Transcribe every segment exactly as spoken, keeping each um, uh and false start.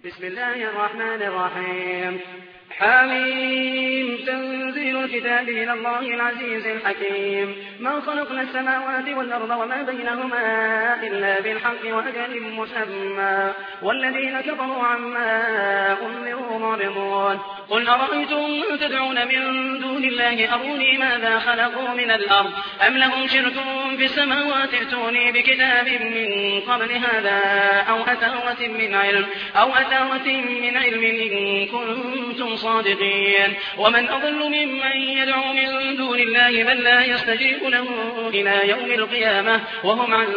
بسم الله الرحمن الرحيم. حميم. تنزيل الكتاب من الله العزيز الحكيم. ما خلقنا السماوات والأرض وما بينهما إلا بالحق وأجل مسمى والذين كفروا عما أنذروا معرضون. قل أرأيتم ما تدعون من دون الله أروني ماذا خلقوا من الأرض أم لهم شرك في السماوات ائتوني بكتاب من قبل هذا أو أثارة من علم أو أثارة من علم إن كنتم صادقين. ومن أضل ممن يدعو من دون الله من لا يستجيب له إلى يوم القيامة وهم عن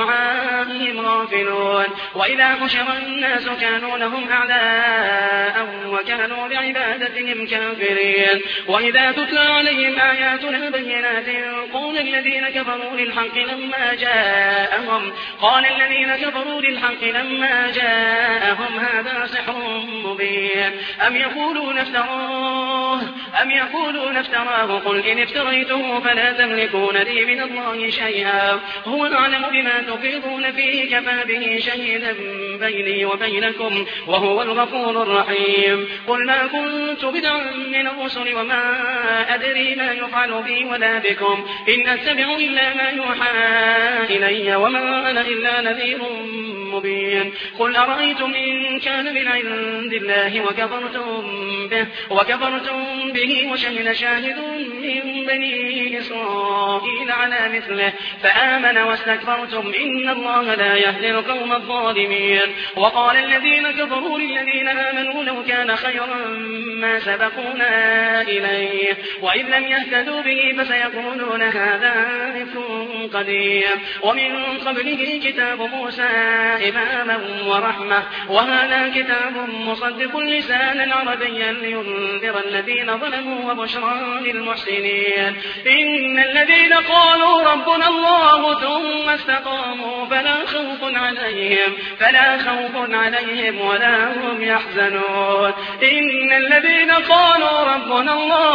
دعائهم غافلون. وإذا حشر الناس كانوا لهم أعداء وكانوا بعبادتهم كافرين. وإذا تتلى عليهم آياتنا بينات قال الذين كفروا للحق لما جاءهم قال الذين كفروا للحق لما جاءهم هذا سحر مبين أم يقولون افتراه أم يقولون افتراه قل إن افتريته فلا تملكون لي من الله شيئا هو أعلم بما تفيضون فيه كفى به شهيدا بيني وبينكم وهو الغفور الرحيم. قل ما كنت بدعا من الرسل وما أدري ما يفعل بي ولا بكم إن أتبع إلا ما يوحى إلي وما أنا إلا نذير مبين. قل أرأيتم إن كان من عند الله وكفرتم به, وكفرتم به وشهد شاهد من بني إسرائيل على مثله فآمن واستكبرتم إن الله لا يهدي القوم الظالمين. وقال الذين كفروا للذين آمنوا لو كان خيرا ما سبقونا إليه وإذ لم يهتدوا به فسيقولون هذا إفك قديم. ومن قبله كتاب موسى إماما ورحمة وهذا كتاب مصدق لسانا عربيا لينذر الذين ظلموا وبشرى للمحسنين. إن الذين قالوا ربنا الله ثم استقاموا فلا خوف عليهم فلا خوف عليهم ولا هم يحزنون. إن الذين قالوا ربنا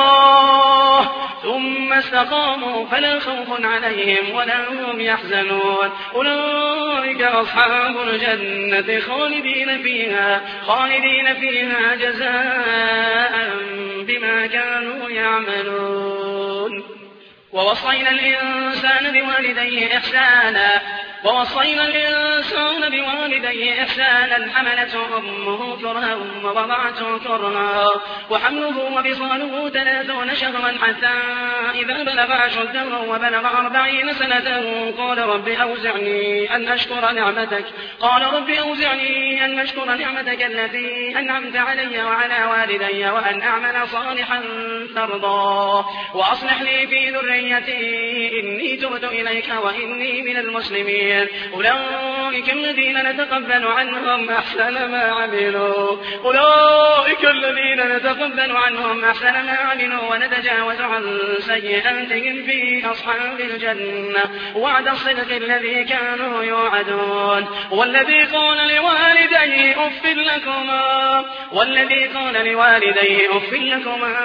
الله ثم استقاموا فلا خوف عليهم ولا هم يحزنون. أولئك أصحاب الجنة خالدين فيها خالدين فيها جزاء بما كانوا يعملون. ووصينا الإنسان بوالديه إحسانا ووصينا الإنسان بوالديه إحسانا حملته أمه كرها ووضعته كرها وحمله وفصاله ثلاثون شهرا حتى إذا بلغ أشده وبلغ أربعين سنة قال رب أوزعني أن أشكر نعمتك قال رب أوزعني أن أشكر نعمتك التي أنعمت علي وعلى والدي وأن أعمل صالحا ترضاه وأصلح لي في ذريتي إني تبت إليك وإني من المسلمين. أولئك الذين نتقبل عنهم أحسن ما عملوا أولئك الذين نتقبل عنهم أحسن ما عملوا ونتجاوز عن سيئاتهم في أصحاب الجنة وعد الصدق الذي كانوا يوعدون. والذي قال لوالديه أف لكما والذي قال لوالديه أف لكما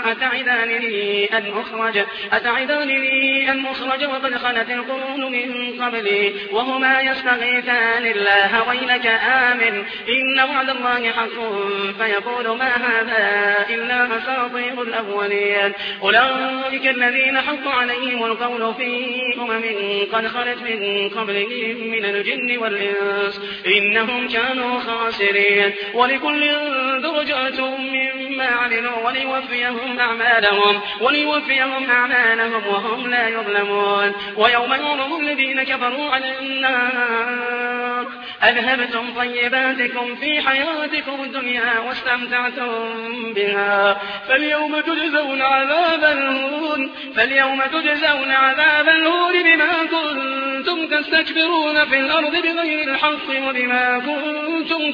أتعدانني أن أخرج أتعدانني أن أخرج وقد خلت القرون من قبلي وهما يستغيثان الله ويلك آمن إن وعد الله حق فيقول ما هذا إلا أساطير الأولين. أولئك الذين حق عليهم القول في أمم قد خلت من قبلهم من الجن والإنس إنهم كانوا خاسرين. ولكل درجات مما عملوا وليوفيهم أعمالهم وليوفيهم أعمالهم وهم لا يظلمون. ويوم يعرض الذين كفروا على النار أذهبتم طيباتكم في حياتكم الدنيا واستمتعتم بها فاليوم تجزون عذاب الهون فاليوم تجزون عذاب الهون بما كنتم تستكبرون في الأرض بغير الحق وبما كنتم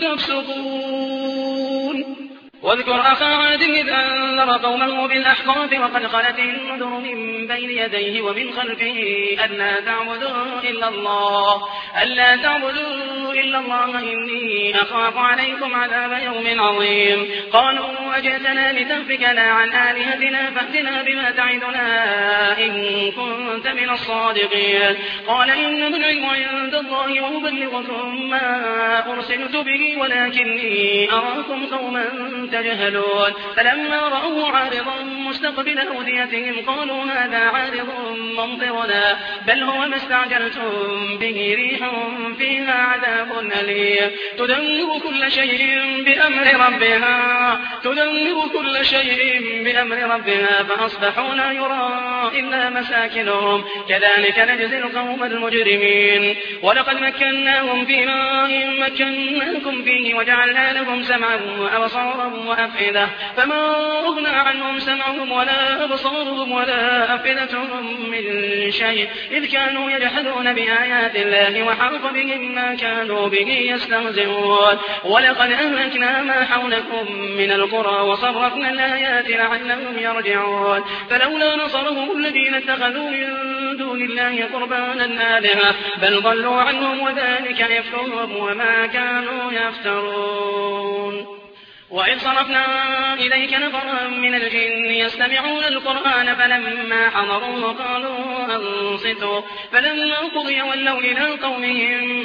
تفسقون. واذكر أخا عاد إذ أنذر قومه بالأحقاف وقد خلت النذر من بين يديه ومن خلفه ألا تعبدوا إلا الله ألا تعبدوا تعبدوا إلا الله إني أخاف عليكم عذاب يوم عظيم قالوا أجئتنا لتنفكنا عن آلهتنا فأتنا بما تعدنا إن كنت من الصادقين قال إنما العلم عند الله وأبلغكم ما أرسلت به ولكني أراكم قوما تجهلون فلما رأوه عارضا مستقبل أوديتهم قالوا هذا عارض ممطرنا بل هو ما استعجلتم به ريح فيها عذاب أليم تدمر كل شيء بأمر ربها تدمر كل شيء بأمر ربها فأصبحوا لا يرى إلا مساكنهم كذلك نجزي القوم المجرمين ولقد مكناهم في ماء مكناكم فيه وجعلنا لهم سمعا وأبصارا وأفئدة فما أغنى عنهم سمعهم ولا أبصارهم ولا أفئدتهم من شيء إذ كانوا يجحدون بآيات الله وحاق بهم ما كانوا به يستهزئون ولقد أهلكنا ما حولكم من القرى وصرفنا الآيات لعلهم يرجعون فلولا نصرهم الذين اتخذوا من دون الله قربانا آلهة بل ضلوا عنهم وذلك إفكهم وما كانوا يفترون وإذ صرفنا إليك نفرا من الجن يستمعون القرآن فلما حضروه قالوا أنصتوا فلما قضي ولوا إلى قومهم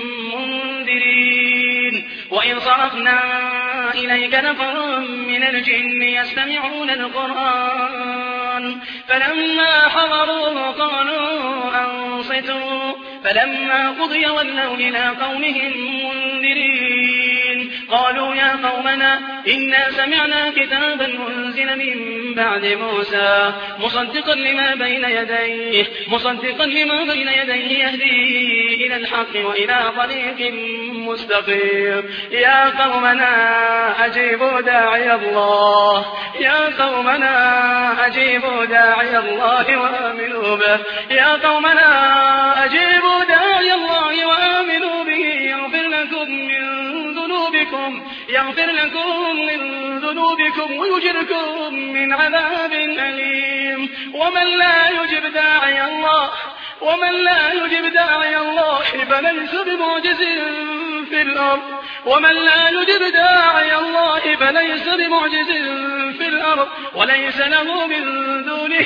منذرين وإذ صرفنا إليك نفرا من الجن يستمعون القرآن فلما حضروه قالوا أنصتوا فلما قضي ولوا إلى قومهم منذرين قالوا يا قومنا إنا سمعنا كتابا أنزل من بعد موسى مصدقا لما بين يديه مصدقا لما بين يديه يهدي إلى الحق وإلى طريق مستقيم يا قومنا أجيبوا داعي الله يا قومنا أجيبوا داعي الله وآمنوا به يا قومنا أجيبوا داعي الله وآمنوا به يغفر لكم من ذنوبكم يغفر لكم من ذنوبكم ويجركم من عذاب أليم ومن لا يجب داعي الله ومن لا يجب داعي الله فليس بمعجز في الأرض ومن لا يجب داعي الله فليس بمعجز في الأرض وليس له من دونه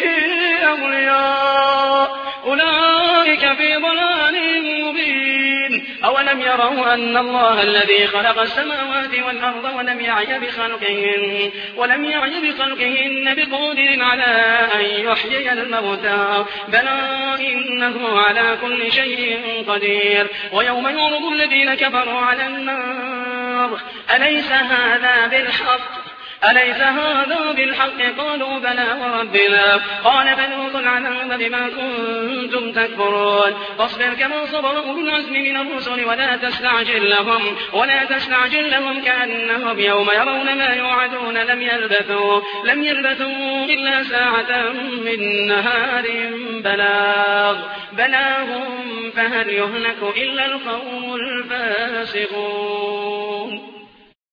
أولياء أولئك في ضلال مبين أولم يروا أن الله الذي خلق السماوات والأرض ولم يعي بخلقهن ولم يعي بخلقهن بقادر على أن يحيي الموتى بلى إنه على كل شيء قدير ويوم يعرض الذين كفروا على النار أليس هذا بالحق أليس هذا بالحق قالوا بلى وربنا قال فذوقوا العذاب بما كنتم تكفرون فاصبر كما صبر أولو العزم من الرسل ولا تستعجل لهم ولا تستعجل لهم كأنهم يوم يرون ما يوعدون لم يلبثوا لم يلبثوا إلا ساعة من نهار بلاغ بلاغ فهل يهلك إلا القوم الفاسقون.